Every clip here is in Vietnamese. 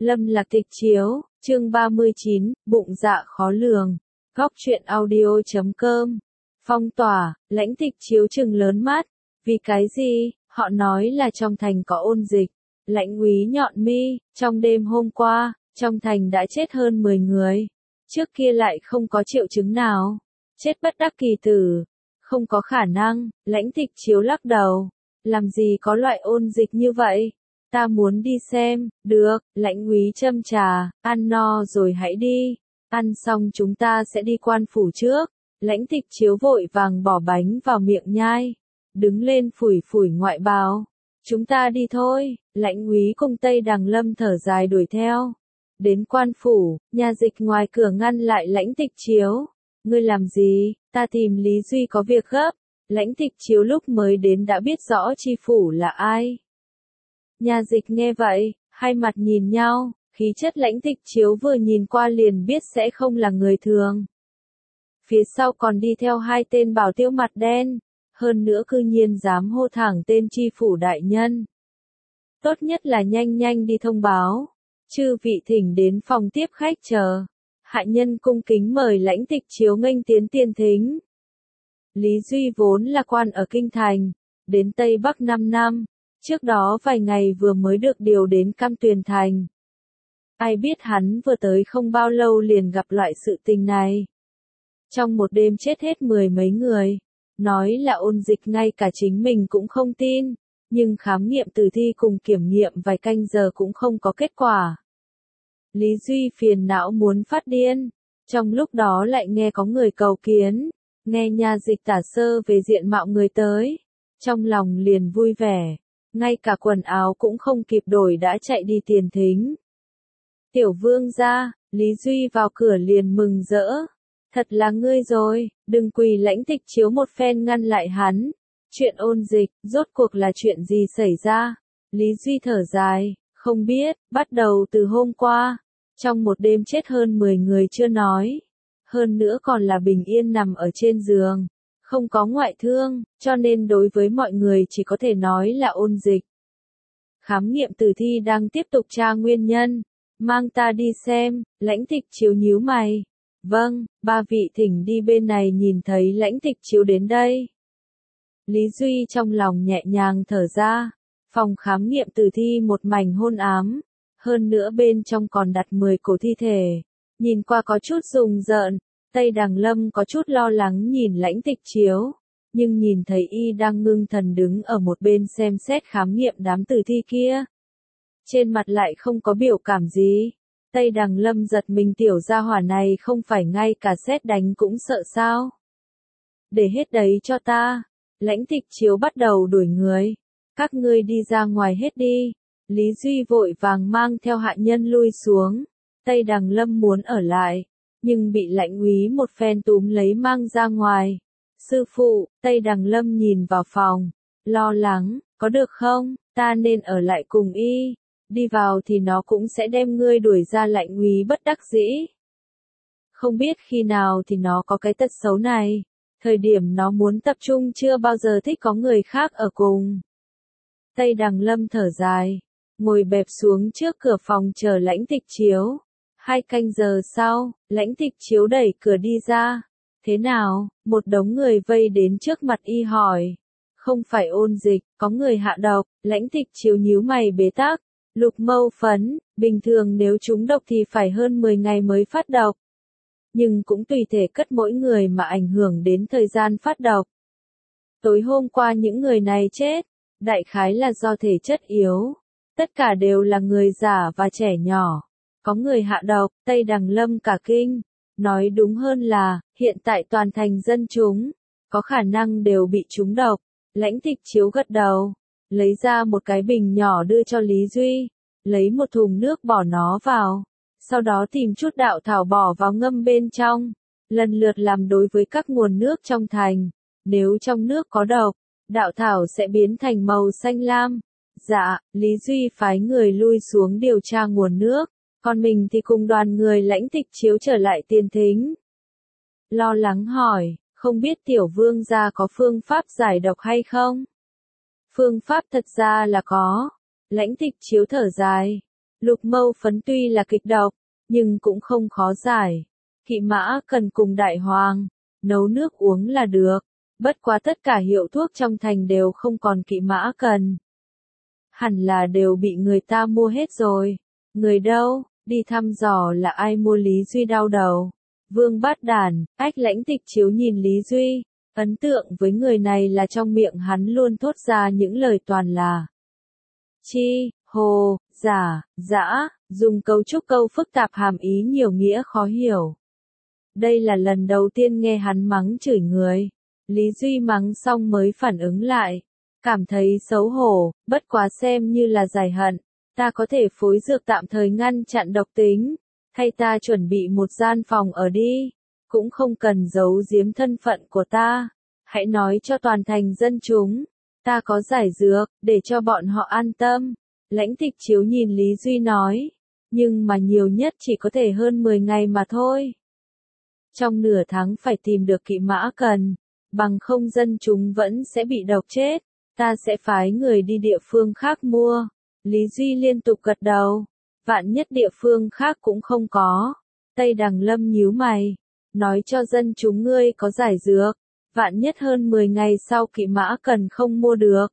Lâm Lạc Tịch Chiếu, chương 39, bụng dạ khó lường. Góc truyện audio.com. Phong tỏa, Lãnh Tịch Chiếu trừng lớn mắt. Vì cái gì? Họ nói là trong thành có ôn dịch. Lãnh úy nhọn mi, trong đêm hôm qua, trong thành đã chết hơn 10 người. Trước kia lại không có triệu chứng nào. Chết bất đắc kỳ tử. Không có khả năng, Lãnh Tịch Chiếu lắc đầu. Làm gì có loại ôn dịch như vậy? Ta muốn đi xem. Được, Lãnh úy châm trà, ăn no rồi hãy đi. Ăn xong chúng ta sẽ đi quan phủ trước. Lãnh Tịch Chiếu vội vàng bỏ bánh vào miệng nhai. Đứng lên phủi phủi ngoại bào. Chúng ta đi thôi. Lãnh úy cùng Tây Đằng Lâm thở dài đuổi theo. Đến quan phủ, nhà dịch ngoài cửa ngăn lại Lãnh Tịch Chiếu. Ngươi làm gì? Ta tìm Lý Duy có việc gấp. Lãnh Tịch Chiếu lúc mới đến đã biết rõ tri phủ là ai. Nhà dịch nghe vậy, hai mặt nhìn nhau, khí chất Lãnh Tịch Chiếu vừa nhìn qua liền biết sẽ không là người thường. Phía sau còn đi theo hai tên bảo tiêu mặt đen, hơn nữa cư nhiên dám hô thẳng tên tri phủ đại nhân. Tốt nhất là nhanh nhanh đi thông báo, chư vị thỉnh đến phòng tiếp khách chờ. Hạ nhân cung kính mời Lãnh Tịch Chiếu nghênh tiến tiền thính. Lý Duy vốn là quan ở Kinh Thành, đến Tây Bắc 5 năm, trước đó vài ngày vừa mới được điều đến Cam Tuyền Thành. Ai biết hắn vừa tới không bao lâu liền gặp loại sự tình này. Trong một đêm chết hết 10 mấy người, nói là ôn dịch ngay cả chính mình cũng không tin, nhưng khám nghiệm tử thi cùng kiểm nghiệm vài canh giờ cũng không có kết quả. Lý Duy phiền não muốn phát điên, trong lúc đó lại nghe có người cầu kiến, nghe nhà dịch tả sơ về diện mạo người tới, trong lòng liền vui vẻ, ngay cả quần áo cũng không kịp đổi đã chạy đi tiền thính. Tiểu vương gia, Lý Duy vào cửa liền mừng rỡ, thật là ngươi rồi, đừng quỳ. Lãnh Tịch Chiếu một phen ngăn lại hắn, chuyện ôn dịch, rốt cuộc là chuyện gì xảy ra? Lý Duy thở dài, không biết, bắt đầu từ hôm qua, trong một đêm chết hơn 10 người chưa nói, hơn nữa còn là bình yên nằm ở trên giường, không có ngoại thương, cho nên đối với mọi người chỉ có thể nói là ôn dịch. Khám nghiệm tử thi đang tiếp tục tra nguyên nhân, mang ta đi xem. Lãnh Tịch Chiếu nhíu mày. Vâng, ba vị thỉnh đi bên này. Nhìn thấy Lãnh Tịch Chiếu đến đây, Lý Duy trong lòng nhẹ nhàng thở ra. Phòng khám nghiệm tử thi một mảnh hôn ám, hơn nữa bên trong còn đặt 10 cổ thi thể, nhìn qua có chút rùng rợn. Tây Đằng Lâm có chút lo lắng nhìn Lãnh Tịch Chiếu, nhưng nhìn thấy y đang ngưng thần đứng ở một bên xem xét khám nghiệm đám tử thi kia, trên mặt lại không có biểu cảm gì. Tây Đằng Lâm giật mình, tiểu gia hỏa này không phải ngay cả sét đánh cũng sợ sao? Để hết đấy cho ta. Lãnh Tịch Chiếu bắt đầu đuổi người. Các ngươi đi ra ngoài hết đi. Lý Duy vội vàng mang theo hạ nhân lui xuống. Tây Đằng Lâm muốn ở lại, nhưng bị Lãnh úy một phen túm lấy mang ra ngoài. Sư phụ, Tây Đằng Lâm nhìn vào phòng, lo lắng, có được không? Ta nên ở lại cùng y. Đi vào thì nó cũng sẽ đem ngươi đuổi ra. Lãnh úy bất đắc dĩ. Không biết khi nào thì nó có cái tật xấu này. Thời điểm nó muốn tập trung chưa bao giờ thích có người khác ở cùng. Tây Đằng Lâm thở dài, ngồi bẹp xuống trước cửa phòng chờ Lãnh Tịch Chiếu. 2 canh giờ sau, Lãnh Tịch Chiếu đẩy cửa đi ra. Thế nào? Một đống người vây đến trước mặt y hỏi. Không phải ôn dịch, có người hạ độc. Lãnh Tịch Chiếu nhíu mày bế tắc. Lục mâu phấn, bình thường nếu trúng độc thì phải hơn 10 ngày mới phát độc. Nhưng cũng tùy thể cất mỗi người mà ảnh hưởng đến thời gian phát độc. Tối hôm qua những người này chết, đại khái là do thể chất yếu. Tất cả đều là người già và trẻ nhỏ. Có người hạ độc. Tây Đằng Lâm cả kinh. Nói đúng hơn là, hiện tại toàn thành dân chúng, có khả năng đều bị trúng độc. Lãnh Tịch Chiếu gật đầu, lấy ra một cái bình nhỏ đưa cho Lý Duy, lấy một thùng nước bỏ nó vào, sau đó tìm chút đạo thảo bỏ vào ngâm bên trong, lần lượt làm đối với các nguồn nước trong thành. Nếu trong nước có độc, đạo thảo sẽ biến thành màu xanh lam. Dạ, Lý Duy phái người lui xuống điều tra nguồn nước, còn mình thì cùng đoàn người Lãnh Tịch Chiếu trở lại tiền thính. Lo lắng hỏi, không biết tiểu vương gia có phương pháp giải độc hay không? Phương pháp thật ra là có. Lãnh Tịch Chiếu thở dài. Lục Mâu Phấn tuy là kịch độc, nhưng cũng không khó giải. Kỵ Mã Cần cùng Đại Hoàng, nấu nước uống là được. Bất quá tất cả hiệu thuốc trong thành đều không còn Kỵ Mã Cần. Hẳn là đều bị người ta mua hết rồi. Người đâu, đi thăm dò là ai mua Lý Duy đau đầu. Vương Bát Đản, Ách Lãnh Tịch Chiếu nhìn Lý Duy, ấn tượng với người này là trong miệng hắn luôn thốt ra những lời toàn là chi, hồ, giả, dã, dùng cấu trúc câu phức tạp hàm ý nhiều nghĩa khó hiểu. Đây là lần đầu tiên nghe hắn mắng chửi người. Lý Duy mắng xong mới phản ứng lại. Cảm thấy xấu hổ, bất quá xem như là giải hận. Ta có thể phối dược tạm thời ngăn chặn độc tính. Hay ta chuẩn bị một gian phòng ở đi. Cũng không cần giấu giếm thân phận của ta. Hãy nói cho toàn thành dân chúng. Ta có giải dược, để cho bọn họ an tâm. Lãnh Tịch Chiếu nhìn Lý Duy nói. Nhưng mà nhiều nhất chỉ có thể hơn 10 ngày mà thôi. Trong nửa tháng phải tìm được Kỵ Mã Cần. Bằng không dân chúng vẫn sẽ bị độc chết. Ta sẽ phái người đi địa phương khác mua. Lý Duy liên tục gật đầu. Vạn nhất địa phương khác cũng không có. Tây Đằng Lâm nhíu mày. Nói cho dân chúng ngươi có giải dược. Vạn nhất hơn 10 ngày sau Kỵ Mã Cần không mua được.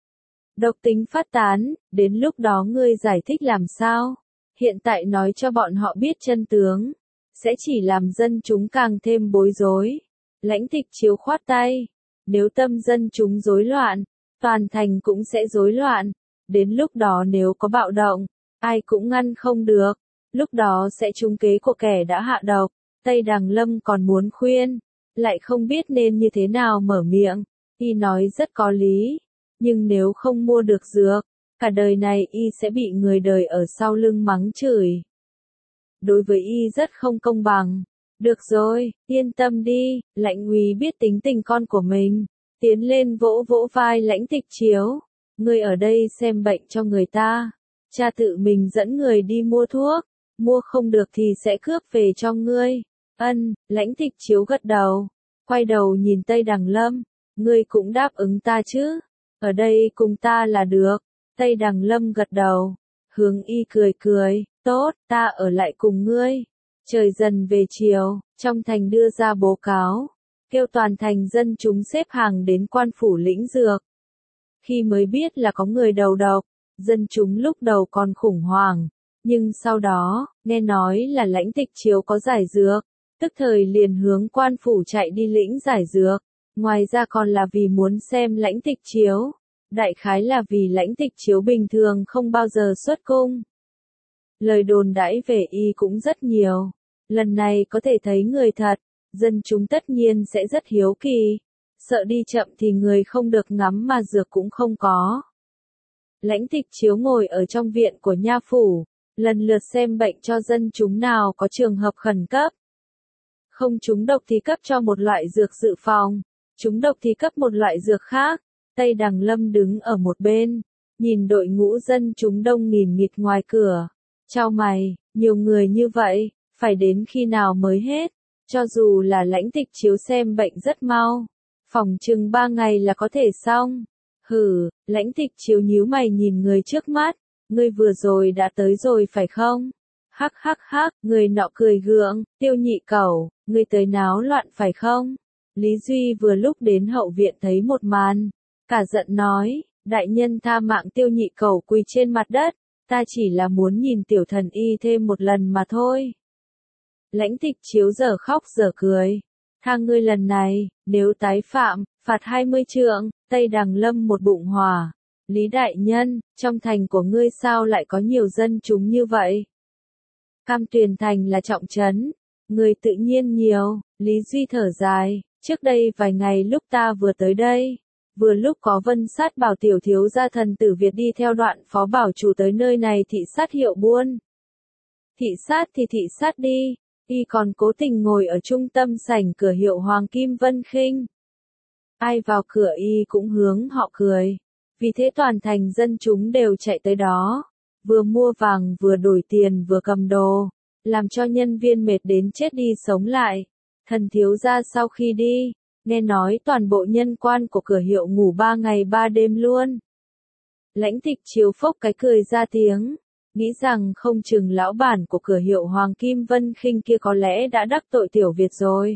Độc tính phát tán, đến lúc đó ngươi giải thích làm sao? Hiện tại nói cho bọn họ biết chân tướng. Sẽ chỉ làm dân chúng càng thêm bối rối. Lãnh Tịch Chiếu khoát tay. Nếu tâm dân chúng rối loạn, toàn thành cũng sẽ rối loạn. Đến lúc đó nếu có bạo động, ai cũng ngăn không được. Lúc đó sẽ trúng kế của kẻ đã hạ độc. Tây Đằng Lâm còn muốn khuyên, lại không biết nên như thế nào mở miệng. Y nói rất có lý. Nhưng nếu không mua được dược, cả đời này Y sẽ bị người đời ở sau lưng mắng chửi. Đối với Y rất không công bằng. Được rồi, yên tâm đi, Lãnh úy biết tính tình con của mình. Tiến lên vỗ vỗ vai Lãnh Tịch Chiếu. Ngươi ở đây xem bệnh cho người ta. Cha tự mình dẫn người đi mua thuốc. Mua không được thì sẽ cướp về cho ngươi. Ân, Lãnh Tịch Chiếu gật đầu. Quay đầu nhìn Tây Đằng Lâm. Ngươi cũng đáp ứng ta chứ. Ở đây cùng ta là được. Tây Đằng Lâm gật đầu. Hướng Y cười cười. Tốt, ta ở lại cùng ngươi. Trời dần về chiều, trong thành đưa ra báo cáo. Kêu toàn thành dân chúng xếp hàng đến quan phủ lĩnh dược. Khi mới biết là có người đầu độc, dân chúng lúc đầu còn khủng hoảng. Nhưng sau đó, nghe nói là Lãnh Tịch Chiếu có giải dược. Tức thời liền hướng quan phủ chạy đi lĩnh giải dược. Ngoài ra còn là vì muốn xem Lãnh Tịch Chiếu. Đại khái là vì Lãnh Tịch Chiếu bình thường không bao giờ xuất cung. Lời đồn đãi về Y cũng rất nhiều. Lần này có thể thấy người thật, dân chúng tất nhiên sẽ rất hiếu kỳ. Sợ đi chậm thì người không được ngắm mà dược cũng không có. Lãnh Tịch Chiếu ngồi ở trong viện của nha phủ, lần lượt xem bệnh cho dân chúng nào có trường hợp khẩn cấp. Không trúng độc thì cấp cho một loại dược dự phòng, trúng độc thì cấp một loại dược khác. Tây Đằng Lâm đứng ở một bên, nhìn đội ngũ dân chúng đông nghìn nghịt ngoài cửa. Chau mày, nhiều người như vậy, phải đến khi nào mới hết? Cho dù là Lãnh Tịch Chiếu xem bệnh rất mau, phỏng chừng 3 ngày là có thể xong. Hử, Lãnh Tịch Chiếu nhíu mày nhìn người trước mắt. Ngươi vừa rồi đã tới rồi phải không? Hắc hắc hắc, người nọ cười gượng. Tiêu Nhị Cẩu, ngươi tới náo loạn phải không? Lý Duy vừa lúc đến hậu viện thấy một màn. Cả giận nói, đại nhân tha mạng. Tiêu Nhị Cẩu quỳ trên mặt đất. Ta chỉ là muốn nhìn tiểu thần y thêm một lần mà thôi. Lãnh Tịch Chiếu giờ khóc giờ cười. Tha ngươi lần này, nếu tái phạm, phạt 20 trượng. Tây Đằng Lâm một bụng hỏa. Lý đại nhân, trong thành của ngươi sao lại có nhiều dân chúng như vậy? Cam Tuyền thành là trọng trấn, người tự nhiên nhiều. Lý Duy thở dài, trước đây vài ngày lúc ta vừa tới đây, vừa lúc có Vân Sát bảo tiểu thiếu gia thần tử Việt đi theo Đoạn Phó bảo chủ tới nơi này thị sát hiệu buôn. Thị sát thì thị sát đi, y còn cố tình ngồi ở trung tâm sảnh cửa hiệu Hoàng Kim Vân Khinh. Ai vào cửa y cũng hướng họ cười. Vì thế toàn thành dân chúng đều chạy tới đó, vừa mua vàng vừa đổi tiền vừa cầm đồ, làm cho nhân viên mệt đến chết đi sống lại. Thần thiếu gia sau khi đi, nghe nói toàn bộ nhân quan của cửa hiệu ngủ 3 ngày 3 đêm luôn. Lãnh Tịch Chiếu phốc cái cười ra tiếng, nghĩ rằng không chừng lão bản của cửa hiệu Hoàng Kim Vân Khinh kia có lẽ đã đắc tội Tiểu Việt rồi.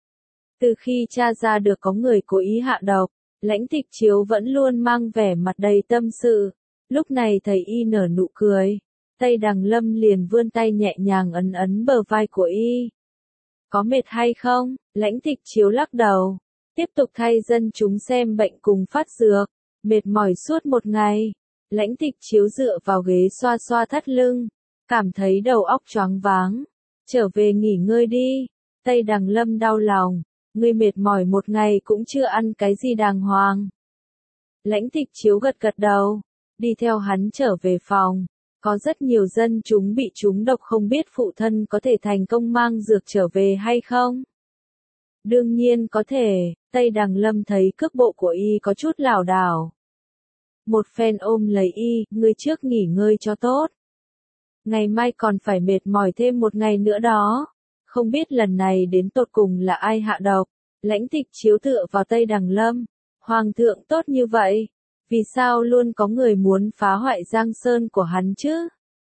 Từ khi tra ra được có người cố ý hạ độc, Lãnh Tịch Chiếu vẫn luôn mang vẻ mặt đầy tâm sự. Lúc này thấy y nở nụ cười, Tây Đằng Lâm liền vươn tay nhẹ nhàng ấn ấn bờ vai của y. Có mệt hay không? Lãnh Tịch Chiếu lắc đầu, tiếp tục thay dân chúng xem bệnh cùng phát dược. Mệt mỏi suốt một ngày, Lãnh Tịch Chiếu dựa vào ghế xoa xoa thắt lưng, cảm thấy đầu óc choáng váng. Trở về nghỉ ngơi đi. Tây Đằng Lâm đau lòng, ngươi mệt mỏi một ngày cũng chưa ăn cái gì đàng hoàng. Lãnh Tịch Chiếu gật gật đầu, đi theo hắn trở về phòng. Có rất nhiều dân chúng bị trúng độc, không biết phụ thân có thể thành công mang dược trở về hay không? Đương nhiên có thể. Tây Đằng Lâm thấy cước bộ của y có chút lảo đảo. Một phen ôm lấy y, ngươi trước nghỉ ngơi cho tốt. Ngày mai còn phải mệt mỏi thêm một ngày nữa đó. Không biết lần này đến tột cùng là ai hạ độc. Lãnh Tịch Chiếu tựa vào Tây Đằng Lâm. Hoàng thượng tốt như vậy, vì sao luôn có người muốn phá hoại Giang Sơn của hắn chứ?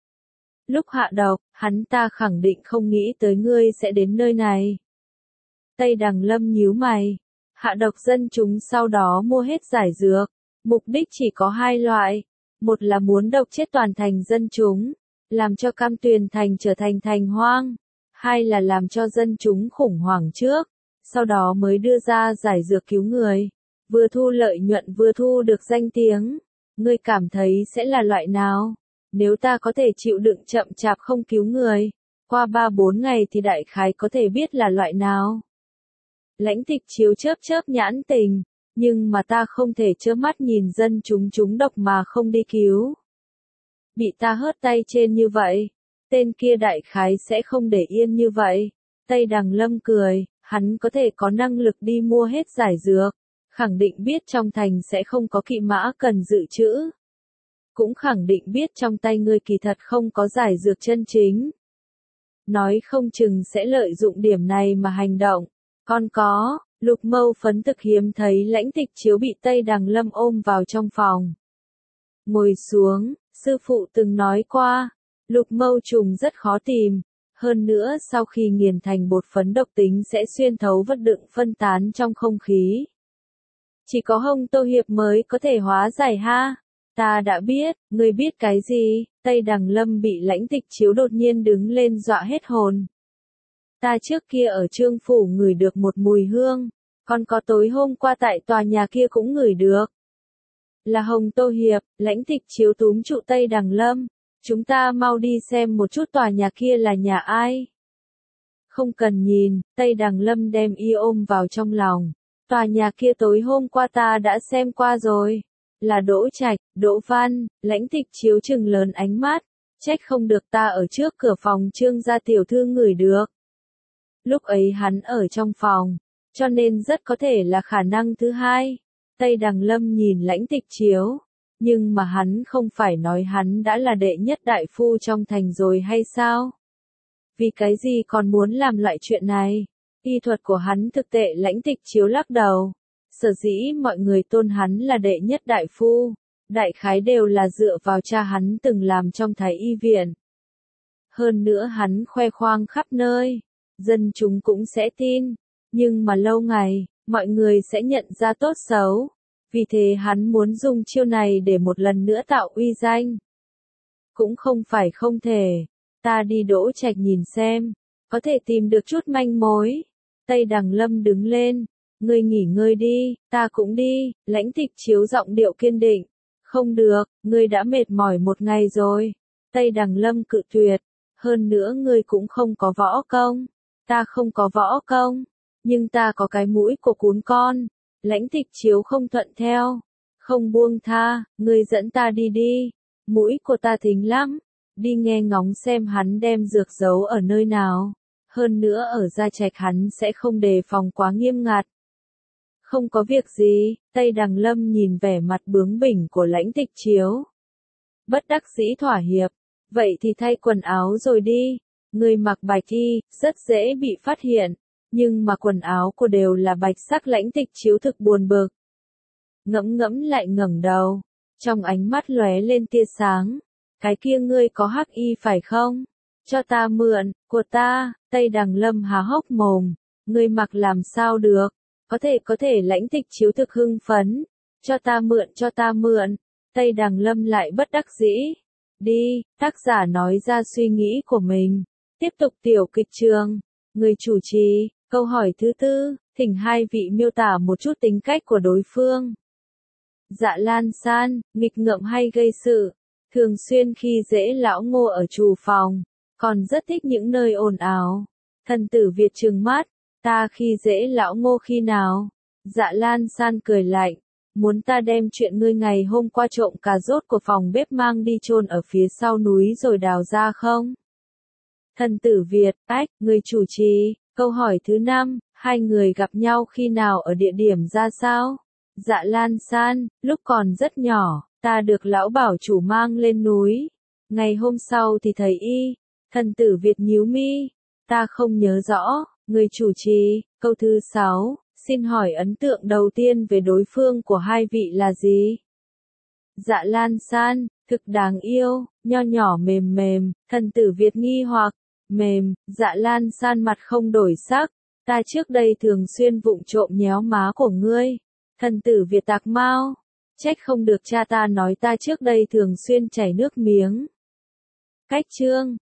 Lúc hạ độc, hắn ta khẳng định không nghĩ tới ngươi sẽ đến nơi này. Tây Đằng Lâm nhíu mày. Hạ độc dân chúng sau đó mua hết giải dược. Mục đích chỉ có hai loại. Một là muốn độc chết toàn thành dân chúng, làm cho Cam Tuyền Thành trở thành thành hoang. Hai là làm cho dân chúng khủng hoảng trước, sau đó mới đưa ra giải dược cứu người. Vừa thu lợi nhuận vừa thu được danh tiếng. Ngươi cảm thấy sẽ là loại nào? Nếu ta có thể chịu đựng chậm chạp không cứu người, qua 3-4 ngày thì đại khái có thể biết là loại nào. Lãnh Tịch Chiếu chớp chớp nhãn tình, nhưng mà ta không thể trơ mắt nhìn dân chúng trúng độc mà không đi cứu. Bị ta hớt tay trên như vậy, tên kia đại khái sẽ không để yên như vậy. Tây Đằng Lâm cười, hắn có thể có năng lực đi mua hết giải dược, khẳng định biết trong thành sẽ không có kỵ mã cần dự trữ. Cũng khẳng định biết trong tay ngươi kỳ thật không có giải dược chân chính. Nói không chừng sẽ lợi dụng điểm này mà hành động. Còn có, Lục Mâu Phấn thực hiếm thấy Lãnh Tịch Chiếu bị Tây Đằng Lâm ôm vào trong phòng. Ngồi xuống, sư phụ từng nói qua, Lục Mâu trùng rất khó tìm. Hơn nữa sau khi nghiền thành bột phấn độc tính sẽ xuyên thấu vật đựng phân tán trong không khí. Chỉ có Hồng Tô Hiệp mới có thể hóa giải ha. Ta đã biết, ngươi biết cái gì? Tây Đằng Lâm bị Lãnh Tịch Chiếu đột nhiên đứng lên dọa hết hồn. Ta trước kia ở Trương Phủ ngửi được một mùi hương, còn có tối hôm qua tại tòa nhà kia cũng ngửi được. Là Hồng Tô Hiệp. Lãnh Tịch Chiếu túm trụ Tây Đằng Lâm. Chúng ta mau đi xem một chút tòa nhà kia là nhà ai. Không cần nhìn, Tây Đằng Lâm đem y ôm vào trong lòng. Tòa nhà kia tối hôm qua ta đã xem qua rồi. Là Đỗ Trạch, Đỗ Văn. Lãnh Tịch Chiếu trừng lớn ánh mắt. Trách không được ta ở trước cửa phòng Trương gia tiểu thư ngửi được. Lúc ấy hắn ở trong phòng, cho nên rất có thể là khả năng thứ hai. Tây Đằng Lâm nhìn Lãnh Tịch Chiếu, nhưng mà hắn không phải nói hắn đã là đệ nhất đại phu trong thành rồi hay sao? Vì cái gì còn muốn làm loại chuyện này? Y thuật của hắn thực tệ. Lãnh Tịch Chiếu lắc đầu. Sở dĩ mọi người tôn hắn là đệ nhất đại phu, đại khái đều là dựa vào cha hắn từng làm trong Thái Y viện. Hơn nữa hắn khoe khoang khắp nơi, dân chúng cũng sẽ tin, nhưng mà lâu ngày, mọi người sẽ nhận ra tốt xấu. Vì thế hắn muốn dùng chiêu này để một lần nữa tạo uy danh. Cũng không phải không thể, ta đi Đỗ Trạch nhìn xem, có thể tìm được chút manh mối. Tây Đằng Lâm đứng lên, ngươi nghỉ ngơi đi, ta cũng đi. Lãnh Tịch Chiếu giọng điệu kiên định. Không được, ngươi đã mệt mỏi một ngày rồi. Tây Đằng Lâm cự tuyệt, hơn nữa ngươi cũng không có võ công. Ta không có võ công, nhưng ta có cái mũi của cún con. Lãnh Tịch Chiếu không thuận theo, không buông tha, ngươi dẫn ta đi đi. Mũi của ta thính lắm, đi nghe ngóng xem hắn đem dược giấu ở nơi nào. Hơn nữa ở Gia Trạch hắn sẽ không đề phòng quá nghiêm ngặt. Không có việc gì. Tây Đằng Lâm nhìn vẻ mặt bướng bỉnh của Lãnh Tịch Chiếu, bất đắc dĩ thỏa hiệp. Vậy thì thay quần áo rồi đi. Người mặc bạch y, rất dễ bị phát hiện. Nhưng mà quần áo của đều là bạch sắc. Lãnh Tịch Chiếu thực buồn bực. Ngẫm ngẫm lại ngẩng đầu. Trong ánh mắt lóe lên tia sáng. cái kia ngươi có hắc y phải không? Cho ta mượn, của ta, Tây Đằng Lâm há hốc mồm, ngươi mặc làm sao được, có thể Lãnh Tịch Chiếu thực hưng phấn, cho ta mượn, Tây Đằng Lâm lại bất đắc dĩ, đi, tác giả nói ra suy nghĩ của mình, tiếp tục tiểu kịch trường, người chủ trì, câu hỏi thứ tư, thỉnh hai vị miêu tả một chút tính cách của đối phương. Dạ Lan San, nghịch ngợm hay gây sự, thường xuyên khi dễ lão Ngô ở trù phòng, còn rất thích những nơi ồn ào. Thần Tử Việt trừng mắt, ta khi dễ lão Ngô khi nào? Dạ Lan San cười lạnh, muốn ta đem chuyện ngươi ngày hôm qua trộm cà rốt của phòng bếp mang đi chôn ở phía sau núi rồi đào ra không? Thần Tử Việt, người chủ trì, câu hỏi thứ 5, hai người gặp nhau khi nào ở địa điểm ra sao? Dạ Lan San, lúc còn rất nhỏ, ta được lão bảo chủ mang lên núi. Ngày hôm sau thì thấy y. Thần Tử Việt nhíu mi, ta không nhớ rõ, người chủ trì, câu thứ 6, xin hỏi ấn tượng đầu tiên về đối phương của hai vị là gì? Dạ Lan San, thực đáng yêu, nho nhỏ mềm mềm, Thần Tử Việt nghi hoặc, mềm, Dạ Lan San mặt không đổi sắc, ta trước đây thường xuyên vụng trộm nhéo má của ngươi. Thần Tử Việt tạc mau, trách không được cha ta nói ta trước đây thường xuyên chảy nước miếng. Cách chương